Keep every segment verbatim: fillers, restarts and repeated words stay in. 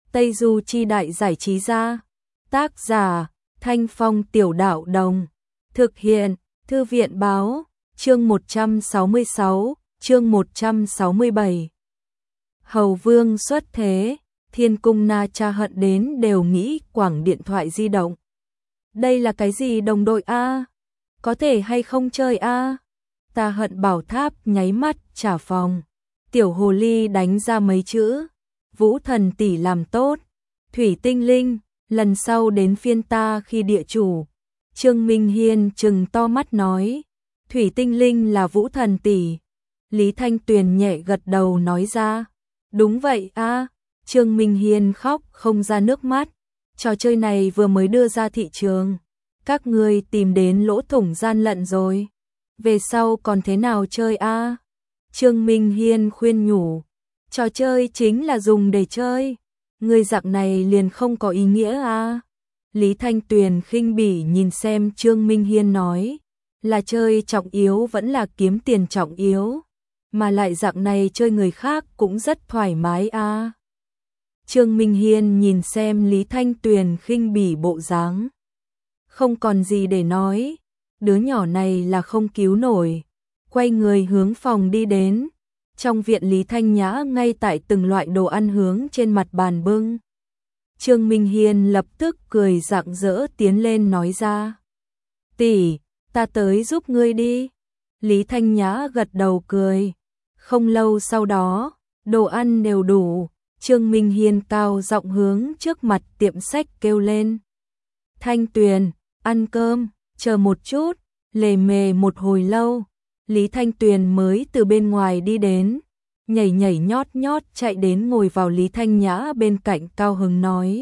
Tây Du Chi Đại Giải Trí Gia. Tác giả Thanh Phong Tiểu Đạo Đồng. Thực hiện Thư viện Báo. Chương một trăm sáu mươi sáu, chương một trăm sáu mươi bảy. Hầu Vương xuất thế, Thiên Cung Na Cha hận đến đều nghĩ quẳng điện thoại di động. Đây là cái gì đồng đội a? Có thể hay không chơi a? Ta hận Bảo Tháp nháy mắt trả phòng. Tiểu hồ ly đánh ra mấy chữ. Vũ Thần tỷ làm tốt. Thủy Tinh Linh, lần sau đến phiên ta khi địa chủ. Trương Minh Hiên trừng to mắt nói. Thủy Tinh Linh là Vũ Thần tỷ. Lý Thanh Tuyền nhẹ gật đầu nói ra. Đúng vậy a. Trương Minh Hiên khóc không ra nước mắt. Trò chơi này vừa mới đưa ra thị trường. Các ngươi tìm đến lỗ thủng gian lận rồi. Về sau còn thế nào chơi a? Trương Minh Hiên khuyên nhủ. Trò chơi chính là dùng để chơi. Người dạng này liền không có ý nghĩa a. Lý Thanh Tuyền khinh bỉ nhìn xem Trương Minh Hiên nói. Là chơi trọng yếu vẫn là kiếm tiền trọng yếu. Mà lại dạng này chơi người khác cũng rất thoải mái a. Trương Minh Hiên nhìn xem Lý Thanh Tuyền khinh bỉ bộ dáng. Không còn gì để nói. Đứa nhỏ này là không cứu nổi. Quay người hướng phòng đi đến. Trong viện Lý Thanh Nhã ngay tại từng loại đồ ăn hướng trên mặt bàn bưng. Trương Minh Hiên lập tức cười rạng rỡ tiến lên nói ra. Tỷ, ta tới giúp ngươi đi. Lý Thanh Nhã gật đầu cười. Không lâu sau đó, đồ ăn đều đủ. Trương Minh Hiên cao giọng hướng trước mặt tiệm sách kêu lên. Thanh Tuyền, ăn cơm, chờ một chút. Lề mề một hồi lâu, Lý Thanh Tuyền mới từ bên ngoài đi đến. Nhảy nhảy nhót nhót chạy đến ngồi vào Lý Thanh Nhã bên cạnh cao hứng nói.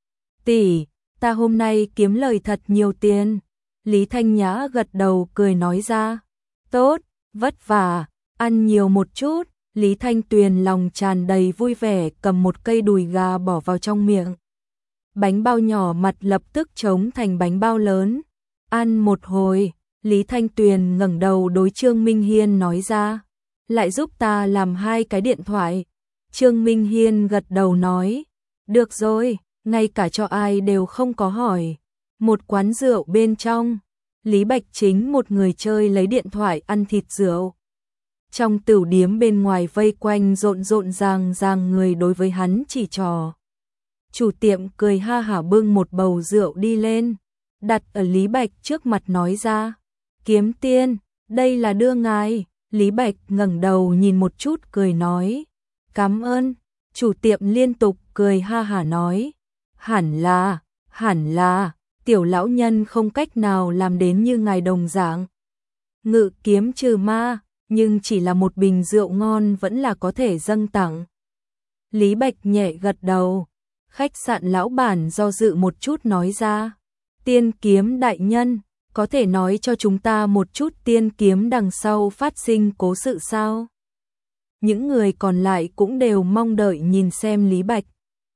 Tỷ, ta hôm nay kiếm lời thật nhiều tiền. Lý Thanh Nhã gật đầu cười nói ra. Tốt, vất vả, ăn nhiều một chút. Lý Thanh Tuyền lòng tràn đầy vui vẻ cầm một cây đùi gà bỏ vào trong miệng. Bánh bao nhỏ mặt lập tức trống thành bánh bao lớn. Ăn một hồi, Lý Thanh Tuyền ngẩng đầu đối Trương Minh Hiên nói ra. Lại giúp ta làm hai cái điện thoại. Trương Minh Hiên gật đầu nói. Được rồi, ngay cả cho ai đều không có hỏi. Một quán rượu bên trong, Lý Bạch Chính một người chơi lấy điện thoại ăn thịt rượu. Trong tửu điếm bên ngoài vây quanh rộn rộn ràng ràng người đối với hắn chỉ trò. Chủ tiệm cười ha hả bưng một bầu rượu đi lên, đặt ở Lý Bạch trước mặt nói ra. Kiếm tiên, đây là đưa ngài. Lý Bạch ngẩng đầu nhìn một chút cười nói. Cảm ơn. Chủ tiệm liên tục cười ha hả nói. Hẳn là, hẳn là, tiểu lão nhân không cách nào làm đến như ngài đồng dạng. Ngự kiếm trừ ma, nhưng chỉ là một bình rượu ngon vẫn là có thể dâng tặng. Lý Bạch nhẹ gật đầu. Khách sạn lão bản do dự một chút nói ra. Tiên kiếm đại nhân, có thể nói cho chúng ta một chút tiên kiếm đằng sau phát sinh cố sự sao? Những người còn lại cũng đều mong đợi nhìn xem Lý Bạch.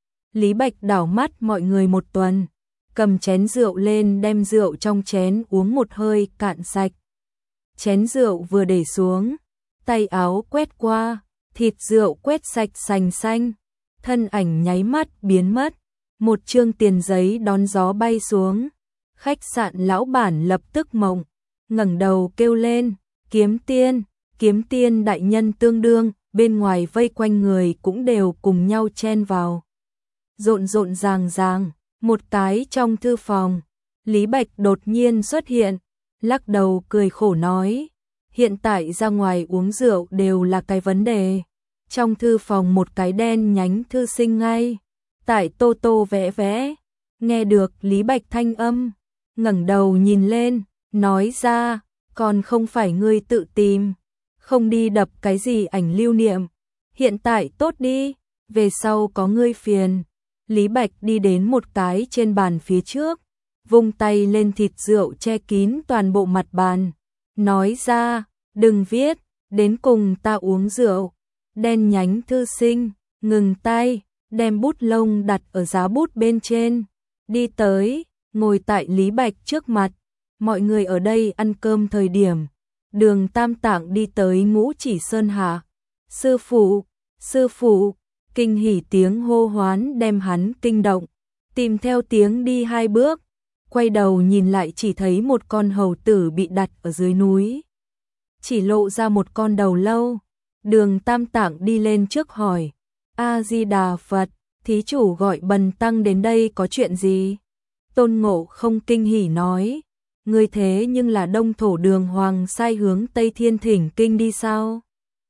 Lý Bạch đảo mắt mọi người một tuần, cầm chén rượu lên đem rượu trong chén uống một hơi cạn sạch. Chén rượu vừa để xuống, tay áo quét qua, thịt rượu quét sạch sành xanh, thân ảnh nháy mắt biến mất, một trương tiền giấy đón gió bay xuống. Khách sạn lão bản lập tức mộng, ngẩng đầu kêu lên, kiếm tiên, kiếm tiên đại nhân tương đương, bên ngoài vây quanh người cũng đều cùng nhau chen vào. Rộn rộn ràng ràng, một cái trong thư phòng, Lý Bạch đột nhiên xuất hiện, lắc đầu cười khổ nói, hiện tại ra ngoài uống rượu đều là cái vấn đề. Trong thư phòng một cái đen nhánh thư sinh ngay, tại tô tô vẽ vẽ, nghe được Lý Bạch thanh âm. Ngẩng đầu nhìn lên, nói ra, còn không phải ngươi tự tìm, không đi đập cái gì ảnh lưu niệm, hiện tại tốt đi, về sau có ngươi phiền. Lý Bạch đi đến một cái trên bàn phía trước, vung tay lên thịt rượu che kín toàn bộ mặt bàn, nói ra, đừng viết, đến cùng ta uống rượu. Đen nhánh thư sinh, ngừng tay, đem bút lông đặt ở giá bút bên trên, đi tới. Ngồi tại Lý Bạch trước mặt, mọi người ở đây ăn cơm thời điểm, Đường Tam Tạng đi tới Ngũ Chỉ Sơn Hạ. Sư phụ, sư phụ, Kinh hỉ tiếng hô hoán đem hắn kinh động, tìm theo tiếng đi hai bước, quay đầu nhìn lại chỉ thấy một con hầu tử bị đặt ở dưới núi. Chỉ lộ ra một con đầu lâu. Đường Tam Tạng đi lên trước hỏi, A-di-đà Phật, thí chủ gọi Bần Tăng đến đây có chuyện gì? Tôn Ngộ Không kinh hỉ nói, ngươi thế nhưng là Đông Thổ Đường Hoàng sai hướng Tây Thiên thỉnh kinh đi sao?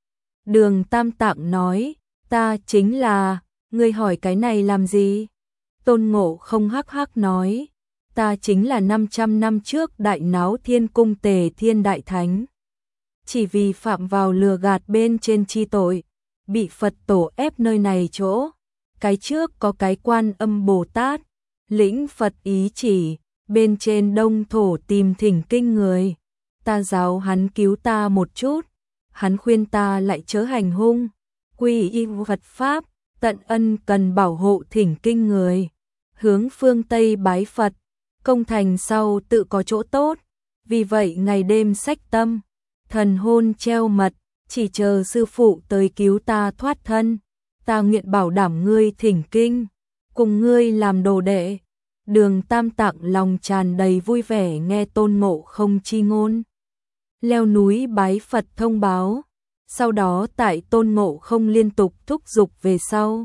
Đường Tam Tạng nói, ta chính là, ngươi hỏi cái này làm gì? Tôn Ngộ Không hắc hắc nói, ta chính là năm trăm năm trước đại náo thiên cung Tề Thiên Đại Thánh. Chỉ vì phạm vào lừa gạt bên trên chi tội, bị Phật tổ ép nơi này chỗ. Cái trước có cái Quan Âm Bồ Tát, lĩnh Phật ý chỉ, bên trên Đông Thổ tìm thỉnh kinh người. Ta giáo hắn cứu ta một chút, hắn khuyên ta lại chớ hành hung, quy y Phật Pháp, tận ân cần bảo hộ thỉnh kinh người. Hướng phương Tây bái Phật, công thành sau tự có chỗ tốt, vì vậy ngày đêm sách tâm, thần hôn treo mật, chỉ chờ sư phụ tới cứu ta thoát thân. Ta nguyện bảo đảm ngươi thỉnh kinh, cùng ngươi làm đồ đệ. Đường Tam Tạng lòng tràn đầy vui vẻ nghe Tôn Ngộ Không chi ngôn. Leo núi bái Phật thông báo, sau đó tại Tôn Ngộ Không liên tục thúc giục về sau.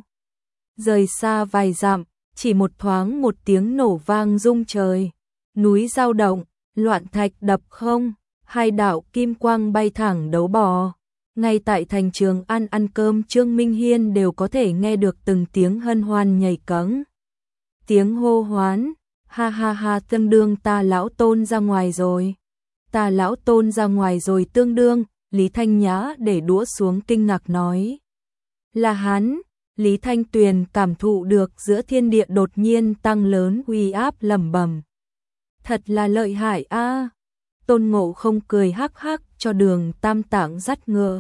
Rời xa vài dặm, chỉ một thoáng một tiếng nổ vang rung trời, núi dao động, loạn thạch đập không, hai đạo kim quang bay thẳng đấu bò. Ngay tại thành Trường An ăn cơm, Trương Minh Hiên đều có thể nghe được từng tiếng hân hoan nhảy cẫng. Tiếng hô hoán, ha ha ha, tương đương ta lão Tôn ra ngoài rồi. Ta lão Tôn ra ngoài rồi tương đương, Lý Thanh Nhã để đũa xuống kinh ngạc nói. Là hắn, Lý Thanh Tuyền cảm thụ được giữa thiên địa đột nhiên tăng lớn uy áp lẩm bẩm. Thật là lợi hại a. Tôn Ngộ Không cười hắc hắc cho Đường Tam Tạng dắt ngựa.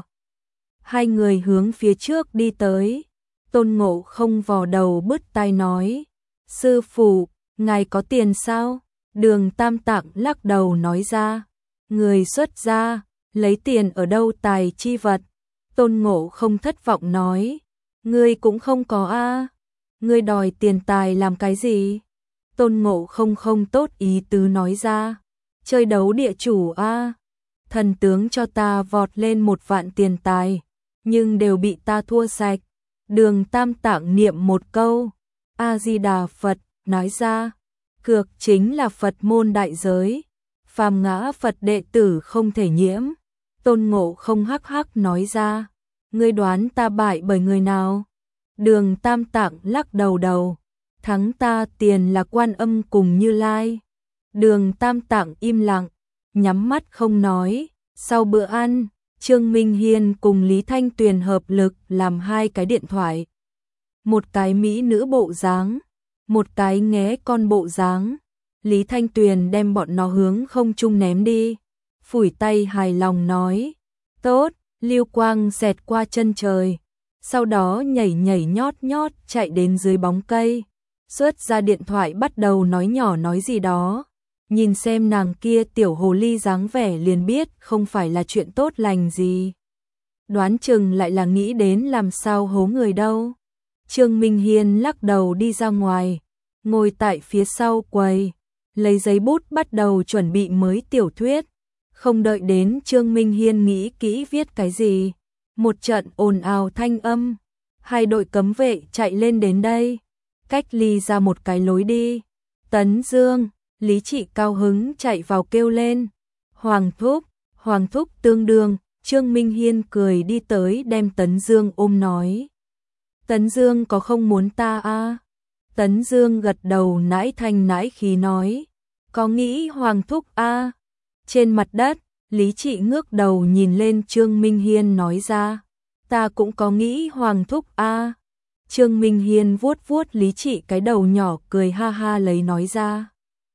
Hai người hướng phía trước đi tới. Tôn Ngộ Không vò đầu bứt tai nói, sư phụ, ngài có tiền sao? Đường Tam Tạng lắc đầu nói ra, người xuất gia, lấy tiền ở đâu tài chi vật? Tôn Ngộ Không thất vọng nói, ngươi cũng không có a, ngươi đòi tiền tài làm cái gì? Tôn Ngộ Không không tốt ý tứ nói ra, chơi đấu địa chủ a, thần tướng cho ta vọt lên một vạn tiền tài, nhưng đều bị ta thua sạch. Đường Tam Tạng niệm một câu, A-di-đà Phật, nói ra, cược chính là Phật môn đại giới, phàm ngã Phật đệ tử không thể nhiễm. Tôn Ngộ Không hắc hắc nói ra, ngươi đoán ta bại bởi người nào? Đường Tam Tạng lắc đầu đầu, thắng ta tiền là Quan Âm cùng Như Lai. Đường Tam Tạng im lặng, nhắm mắt không nói. Sau bữa ăn, Trương Minh Hiên cùng Lý Thanh Tuyền hợp lực làm hai cái điện thoại. Một cái mỹ nữ bộ dáng, một cái nghé con bộ dáng. Lý Thanh Tuyền đem bọn nó hướng không trung ném đi, phủi tay hài lòng nói, tốt, lưu quang xẹt qua chân trời. Sau đó nhảy nhảy nhót nhót chạy đến dưới bóng cây, xuất ra điện thoại bắt đầu nói nhỏ nói gì đó. Nhìn xem nàng kia tiểu hồ ly dáng vẻ liền biết không phải là chuyện tốt lành gì. Đoán chừng lại là nghĩ đến làm sao hố người đâu. Trương Minh Hiên lắc đầu đi ra ngoài, ngồi tại phía sau quầy, lấy giấy bút bắt đầu chuẩn bị mới tiểu thuyết. Không đợi đến Trương Minh Hiên nghĩ kỹ viết cái gì, một trận ồn ào thanh âm, hai đội cấm vệ chạy lên đến đây, cách ly ra một cái lối đi. Tấn Dương, Lý Trị cao hứng chạy vào kêu lên, Hoàng thúc, Hoàng thúc tương đương. Trương Minh Hiên cười đi tới đem Tấn Dương ôm nói, Tấn Dương có không muốn ta a? Tấn Dương gật đầu nãi thanh nãi khí nói, có nghĩ Hoàng thúc a? Trên mặt đất, Lý Trị ngước đầu nhìn lên Trương Minh Hiên nói ra, ta cũng có nghĩ Hoàng thúc a. Trương Minh Hiên vuốt vuốt Lý Trị cái đầu nhỏ cười ha ha lấy nói ra,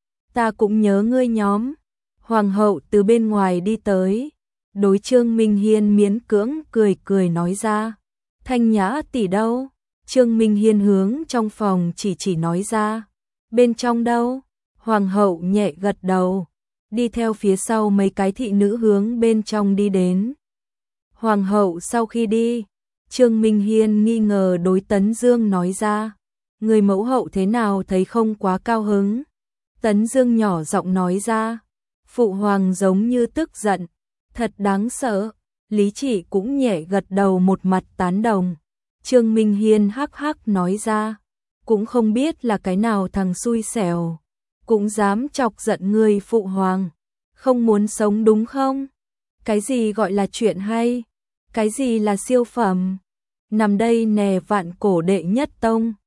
ta cũng nhớ ngươi nhóm. Hoàng hậu từ bên ngoài đi tới, đối Trương Minh Hiên miễn cưỡng cười cười nói ra, Thanh Nhã tỷ đâu? Trương Minh Hiên hướng trong phòng chỉ chỉ nói ra, bên trong đâu? Hoàng hậu nhẹ gật đầu, đi theo phía sau mấy cái thị nữ hướng bên trong đi đến. Hoàng hậu sau khi đi, Trương Minh Hiên nghi ngờ đối Tấn Dương nói ra. Người mẫu hậu thế nào thấy không quá cao hứng? Tấn Dương nhỏ giọng nói ra. Phụ hoàng giống như tức giận. Thật đáng sợ. Lý Chỉ cũng nhẹ gật đầu một mặt tán đồng. Trương Minh Hiên hắc hắc nói ra. Cũng không biết là cái nào thằng xui xẻo. Cũng dám chọc giận người phụ hoàng. Không muốn sống đúng không? Cái gì gọi là chuyện hay? Cái gì là siêu phẩm? Nằm đây nè vạn cổ đệ nhất tông.